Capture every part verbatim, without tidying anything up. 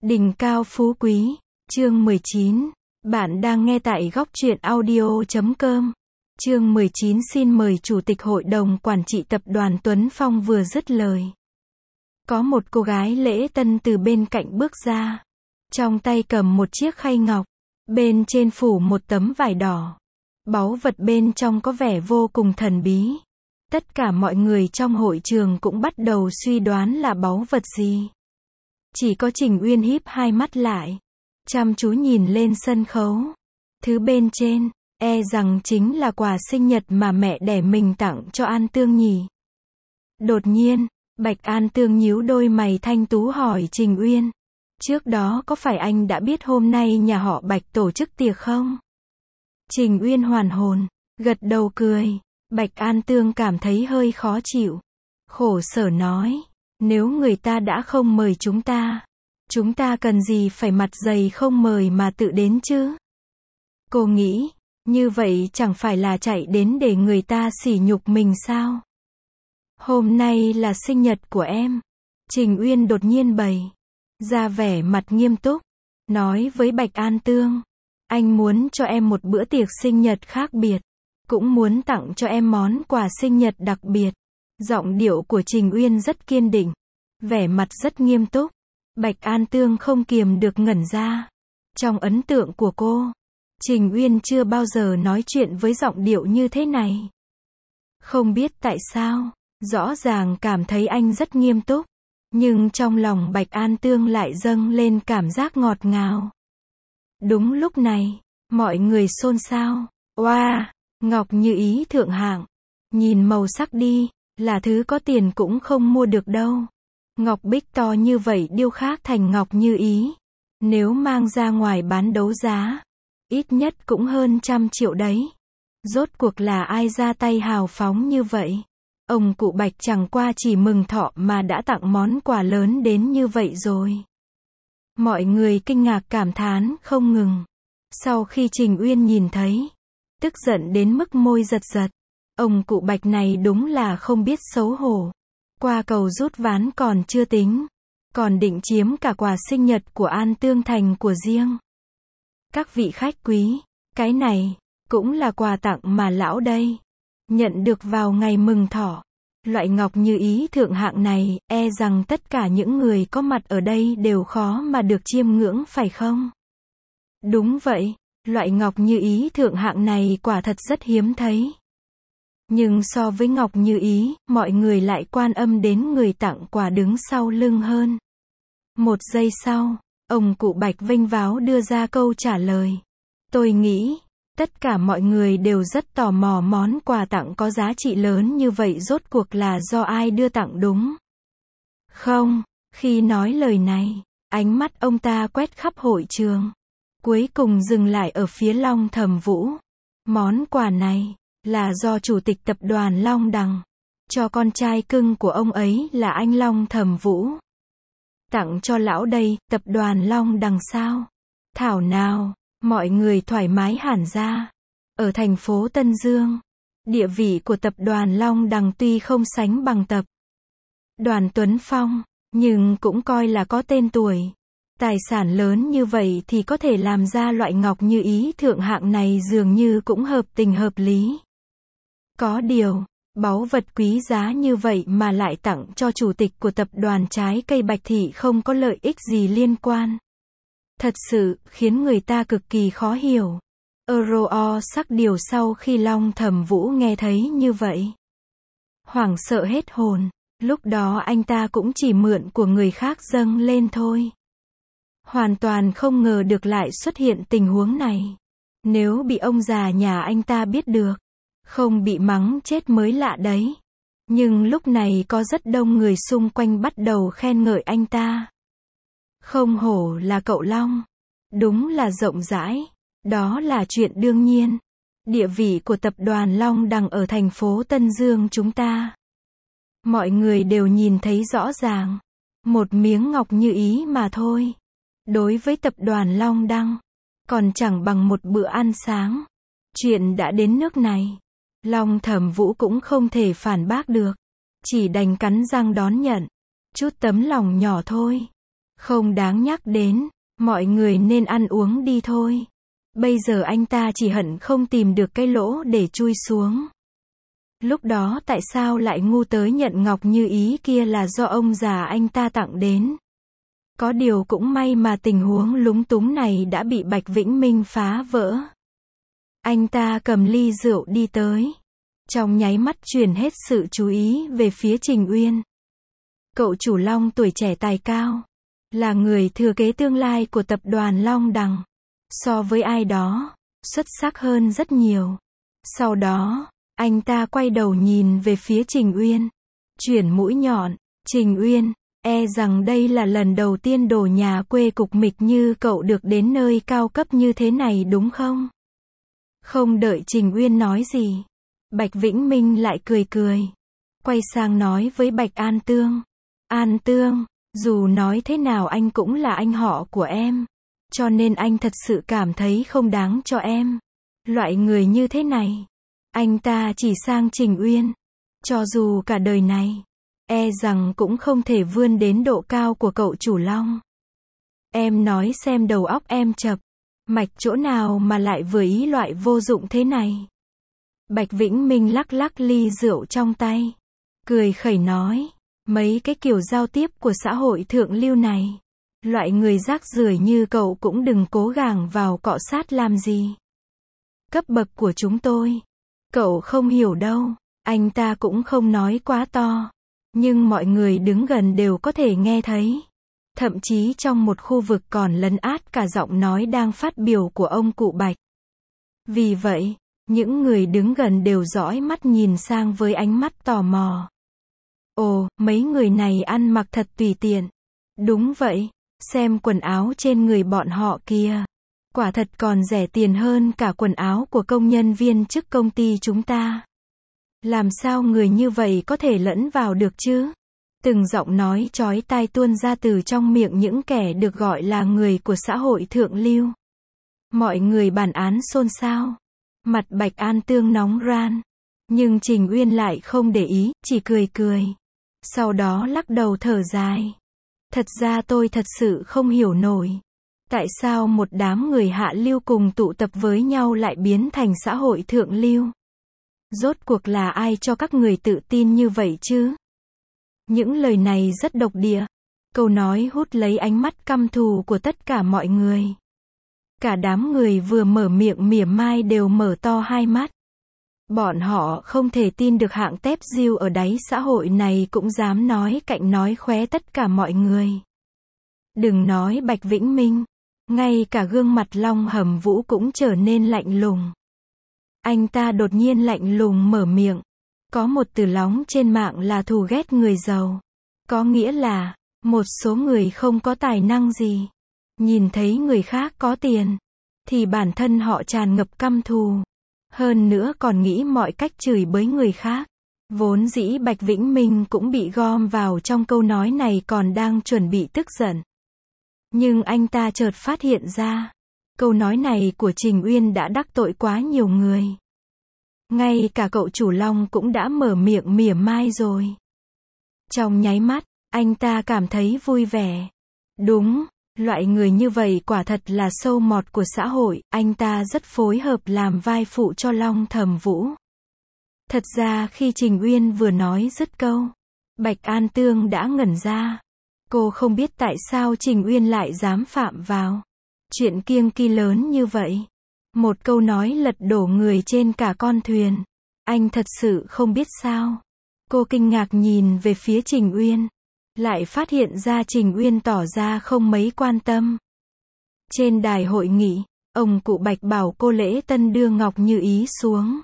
Đỉnh cao phú quý, chương mười chín. Bạn đang nghe tại góc truyện audio chấm com. Chương mười chín xin mời Chủ tịch Hội đồng Quản trị Tập đoàn Tuấn Phong vừa dứt lời. Có một cô gái lễ tân từ bên cạnh bước ra. Trong tay cầm một chiếc khay ngọc. Bên trên phủ một tấm vải đỏ. Báu vật bên trong có vẻ vô cùng thần bí. Tất cả mọi người trong hội trường cũng bắt đầu suy đoán là báu vật gì. Chỉ có Trình Uyên híp hai mắt lại, chăm chú nhìn lên sân khấu. Thứ bên trên, e rằng chính là quà sinh nhật mà mẹ đẻ mình tặng cho An Tương nhỉ. Đột nhiên, Bạch An Tương nhíu đôi mày thanh tú hỏi Trình Uyên. Trước đó có phải anh đã biết hôm nay nhà họ Bạch tổ chức tiệc không? Trình Uyên hoàn hồn, gật đầu cười. Bạch An Tương cảm thấy hơi khó chịu. Khổ sở nói. Nếu người ta đã không mời chúng ta, chúng ta cần gì phải mặt dày không mời mà tự đến chứ? Cô nghĩ, như vậy chẳng phải là chạy đến để người ta sỉ nhục mình sao? Hôm nay là sinh nhật của em. Trình Uyên đột nhiên bày ra vẻ mặt nghiêm túc, nói với Bạch An Tương. Anh muốn cho em một bữa tiệc sinh nhật khác biệt, cũng muốn tặng cho em món quà sinh nhật đặc biệt. Giọng điệu của Trình Uyên rất kiên định, vẻ mặt rất nghiêm túc. Bạch An Tương không kiềm được ngẩn ra. Trong ấn tượng của cô, Trình Uyên chưa bao giờ nói chuyện với giọng điệu như thế này. Không biết tại sao, rõ ràng cảm thấy anh rất nghiêm túc, nhưng trong lòng Bạch An Tương lại dâng lên cảm giác ngọt ngào. Đúng lúc này, mọi người xôn xao. Oa, wow, ngọc như ý thượng hạng. Nhìn màu sắc đi, là thứ có tiền cũng không mua được đâu. Ngọc bích to như vậy điêu khắc thành ngọc như ý. Nếu mang ra ngoài bán đấu giá, ít nhất cũng hơn trăm triệu đấy. Rốt cuộc là ai ra tay hào phóng như vậy? Ông cụ Bạch chẳng qua chỉ mừng thọ mà đã tặng món quà lớn đến như vậy rồi. Mọi người kinh ngạc cảm thán không ngừng. Sau khi Trình Uyên nhìn thấy, tức giận đến mức môi giật giật. Ông cụ Bạch này đúng là không biết xấu hổ. Qua cầu rút ván còn chưa tính, còn định chiếm cả quà sinh nhật của An Tương thành của riêng. Các vị khách quý, cái này cũng là quà tặng mà lão đây nhận được vào ngày mừng thọ. Loại ngọc như ý thượng hạng này, e rằng tất cả những người có mặt ở đây đều khó mà được chiêm ngưỡng phải không? Đúng vậy, loại ngọc như ý thượng hạng này quả thật rất hiếm thấy. Nhưng so với ngọc như ý, mọi người lại quan âm đến người tặng quà đứng sau lưng hơn. Một giây sau, ông cụ Bạch vênh váo đưa ra câu trả lời. Tôi nghĩ, tất cả mọi người đều rất tò mò món quà tặng có giá trị lớn như vậy rốt cuộc là do ai đưa tặng đúng không? Khi nói lời này, ánh mắt ông ta quét khắp hội trường, cuối cùng dừng lại ở phía Long Thẩm Vũ. Món quà này là do Chủ tịch Tập đoàn Long Đằng cho con trai cưng của ông ấy là anh Long Thẩm Vũ. Tặng cho lão đây, Tập đoàn Long Đằng sao? Thảo nào, mọi người thoải mái hẳn ra. Ở thành phố Tân Dương, địa vị của Tập đoàn Long Đằng tuy không sánh bằng Tập đoàn Tuấn Phong, nhưng cũng coi là có tên tuổi. Tài sản lớn như vậy thì có thể làm ra loại ngọc như ý thượng hạng này dường như cũng hợp tình hợp lý. Có điều, báu vật quý giá như vậy mà lại tặng cho chủ tịch của tập đoàn trái cây Bạch Thị không có lợi ích gì liên quan. Thật sự, khiến người ta cực kỳ khó hiểu. Euro sắc điều sau khi Long Thẩm Vũ nghe thấy như vậy. Hoảng sợ hết hồn, lúc đó anh ta cũng chỉ mượn của người khác dâng lên thôi. Hoàn toàn không ngờ được lại xuất hiện tình huống này. Nếu bị ông già nhà anh ta biết được, không bị mắng chết mới lạ đấy. Nhưng lúc này có rất đông người xung quanh bắt đầu khen ngợi anh ta. Không hổ là cậu Long. Đúng là rộng rãi. Đó là chuyện đương nhiên. Địa vị của tập đoàn Long Đằng ở thành phố Tân Dương chúng ta, mọi người đều nhìn thấy rõ ràng. Một miếng ngọc như ý mà thôi. Đối với tập đoàn Long Đằng, còn chẳng bằng một bữa ăn sáng. Chuyện đã đến nước này, Long Thẩm Vũ cũng không thể phản bác được. Chỉ đành cắn răng đón nhận. Chút tấm lòng nhỏ thôi. Không đáng nhắc đến, mọi người nên ăn uống đi thôi. Bây giờ anh ta chỉ hận không tìm được cái lỗ để chui xuống. Lúc đó tại sao lại ngu tới nhận ngọc như ý kia là do ông già anh ta tặng đến. Có điều cũng may mà tình huống lúng túng này đã bị Bạch Vĩnh Minh phá vỡ. Anh ta cầm ly rượu đi tới. Trong nháy mắt chuyển hết sự chú ý về phía Trình Uyên. Cậu chủ Long tuổi trẻ tài cao. Là người thừa kế tương lai của tập đoàn Long Đằng. So với ai đó, xuất sắc hơn rất nhiều. Sau đó, anh ta quay đầu nhìn về phía Trình Uyên. Chuyển mũi nhọn, Trình Uyên, e rằng đây là lần đầu tiên đồ nhà quê cục mịch như cậu được đến nơi cao cấp như thế này đúng không? Không đợi Trình Uyên nói gì. Bạch Vĩnh Minh lại cười cười. Quay sang nói với Bạch An Tương. An Tương, dù nói thế nào anh cũng là anh họ của em. Cho nên anh thật sự cảm thấy không đáng cho em. Loại người như thế này. Anh ta chỉ sang Trình Uyên. Cho dù cả đời này, e rằng cũng không thể vươn đến độ cao của cậu chủ Long. Em nói xem đầu óc em chập. Mạch chỗ nào mà lại vừa ý loại vô dụng thế này. Bạch Vĩnh Minh lắc lắc ly rượu trong tay. Cười khẩy nói. Mấy cái kiểu giao tiếp của xã hội thượng lưu này. Loại người rác rưởi như cậu cũng đừng cố gắng vào cọ sát làm gì. Cấp bậc của chúng tôi. Cậu không hiểu đâu. Anh ta cũng không nói quá to. Nhưng mọi người đứng gần đều có thể nghe thấy. Thậm chí trong một khu vực còn lấn át cả giọng nói đang phát biểu của ông cụ Bạch. Vì vậy, những người đứng gần đều dõi mắt nhìn sang với ánh mắt tò mò. Ồ, mấy người này ăn mặc thật tùy tiện. Đúng vậy, xem quần áo trên người bọn họ kìa. Quả thật còn rẻ tiền hơn cả quần áo của công nhân viên chức công ty chúng ta. Làm sao người như vậy có thể lẫn vào được chứ? Từng giọng nói chói tai tuôn ra từ trong miệng những kẻ được gọi là người của xã hội thượng lưu. Mọi người bàn án xôn xao. Mặt Bạch An Tương nóng ran. Nhưng Trình Uyên lại không để ý, chỉ cười cười. Sau đó lắc đầu thở dài. Thật ra tôi thật sự không hiểu nổi. Tại sao một đám người hạ lưu cùng tụ tập với nhau lại biến thành xã hội thượng lưu? Rốt cuộc là ai cho các người tự tin như vậy chứ? Những lời này rất độc địa. Câu nói hút lấy ánh mắt căm thù của tất cả mọi người. Cả đám người vừa mở miệng mỉa mai đều mở to hai mắt. Bọn họ không thể tin được hạng tép diêu ở đáy xã hội này cũng dám nói cạnh nói khóe tất cả mọi người. Đừng nói Bạch Vĩnh Minh, ngay cả gương mặt Long Hầm Vũ cũng trở nên lạnh lùng. Anh ta đột nhiên lạnh lùng mở miệng. Có một từ lóng trên mạng là thù ghét người giàu. Có nghĩa là, một số người không có tài năng gì. Nhìn thấy người khác có tiền, thì bản thân họ tràn ngập căm thù. Hơn nữa còn nghĩ mọi cách chửi bới người khác. Vốn dĩ Bạch Vĩnh Minh cũng bị gom vào trong câu nói này còn đang chuẩn bị tức giận. Nhưng anh ta chợt phát hiện ra, câu nói này của Trình Uyên đã đắc tội quá nhiều người. Ngay cả cậu chủ Long cũng đã mở miệng mỉa mai rồi. Trong nháy mắt, anh ta cảm thấy vui vẻ. Đúng, loại người như vậy quả thật là sâu mọt của xã hội, anh ta rất phối hợp làm vai phụ cho Long Thầm Vũ. Thật ra khi Trình Uyên vừa nói dứt câu, Bạch An Tương đã ngẩn ra. Cô không biết tại sao Trình Uyên lại dám phạm vào chuyện kiêng kỵ lớn như vậy. Một câu nói lật đổ người trên cả con thuyền. Anh thật sự không biết sao. Cô kinh ngạc nhìn về phía Trình Uyên. Lại phát hiện ra Trình Uyên tỏ ra không mấy quan tâm. Trên đài hội nghị, ông cụ Bạch bảo cô lễ tân đưa Ngọc Như Ý xuống.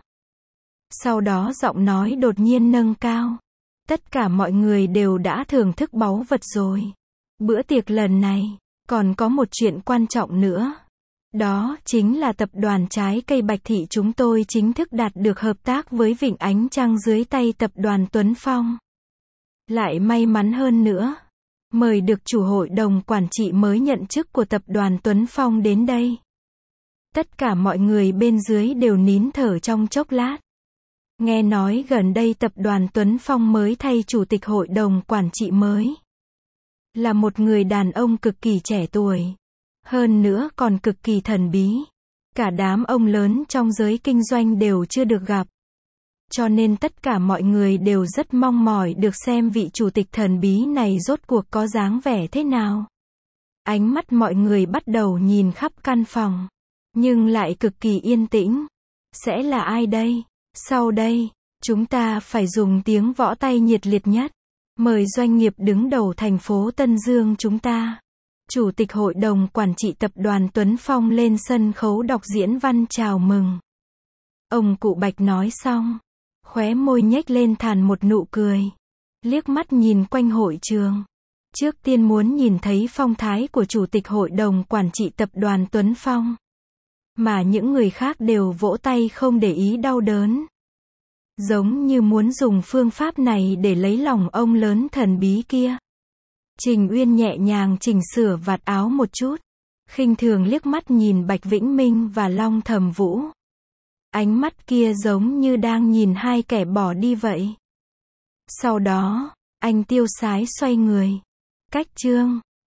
Sau đó giọng nói đột nhiên nâng cao. Tất cả mọi người đều đã thưởng thức báu vật rồi. Bữa tiệc lần này, còn có một chuyện quan trọng nữa. Đó chính là tập đoàn trái cây Bạch Thị chúng tôi chính thức đạt được hợp tác với Vịnh Ánh Trăng dưới tay tập đoàn Tuấn Phong. Lại may mắn hơn nữa, mời được chủ hội đồng quản trị mới nhận chức của tập đoàn Tuấn Phong đến đây. Tất cả mọi người bên dưới đều nín thở trong chốc lát. Nghe nói gần đây tập đoàn Tuấn Phong mới thay chủ tịch hội đồng quản trị mới. Là một người đàn ông cực kỳ trẻ tuổi. Hơn nữa còn cực kỳ thần bí. Cả đám ông lớn trong giới kinh doanh đều chưa được gặp. Cho nên tất cả mọi người đều rất mong mỏi được xem vị chủ tịch thần bí này rốt cuộc có dáng vẻ thế nào. Ánh mắt mọi người bắt đầu nhìn khắp căn phòng. Nhưng lại cực kỳ yên tĩnh. Sẽ là ai đây? Sau đây, chúng ta phải dùng tiếng võ tay nhiệt liệt nhất. Mời doanh nghiệp đứng đầu thành phố Tân Dương chúng ta. Chủ tịch Hội đồng Quản trị Tập đoàn Tuấn Phong lên sân khấu đọc diễn văn chào mừng. Ông cụ Bạch nói xong. Khóe môi nhếch lên thản một nụ cười. Liếc mắt nhìn quanh hội trường. Trước tiên muốn nhìn thấy phong thái của Chủ tịch Hội đồng Quản trị Tập đoàn Tuấn Phong. Mà những người khác đều vỗ tay không để ý đau đớn. Giống như muốn dùng phương pháp này để lấy lòng ông lớn thần bí kia. Trình Uyên nhẹ nhàng chỉnh sửa vạt áo một chút. Khinh thường liếc mắt nhìn Bạch Vĩnh Minh và Long Thầm Vũ. Ánh mắt kia giống như đang nhìn hai kẻ bỏ đi vậy. Sau đó, anh tiêu sái xoay người. Cách chương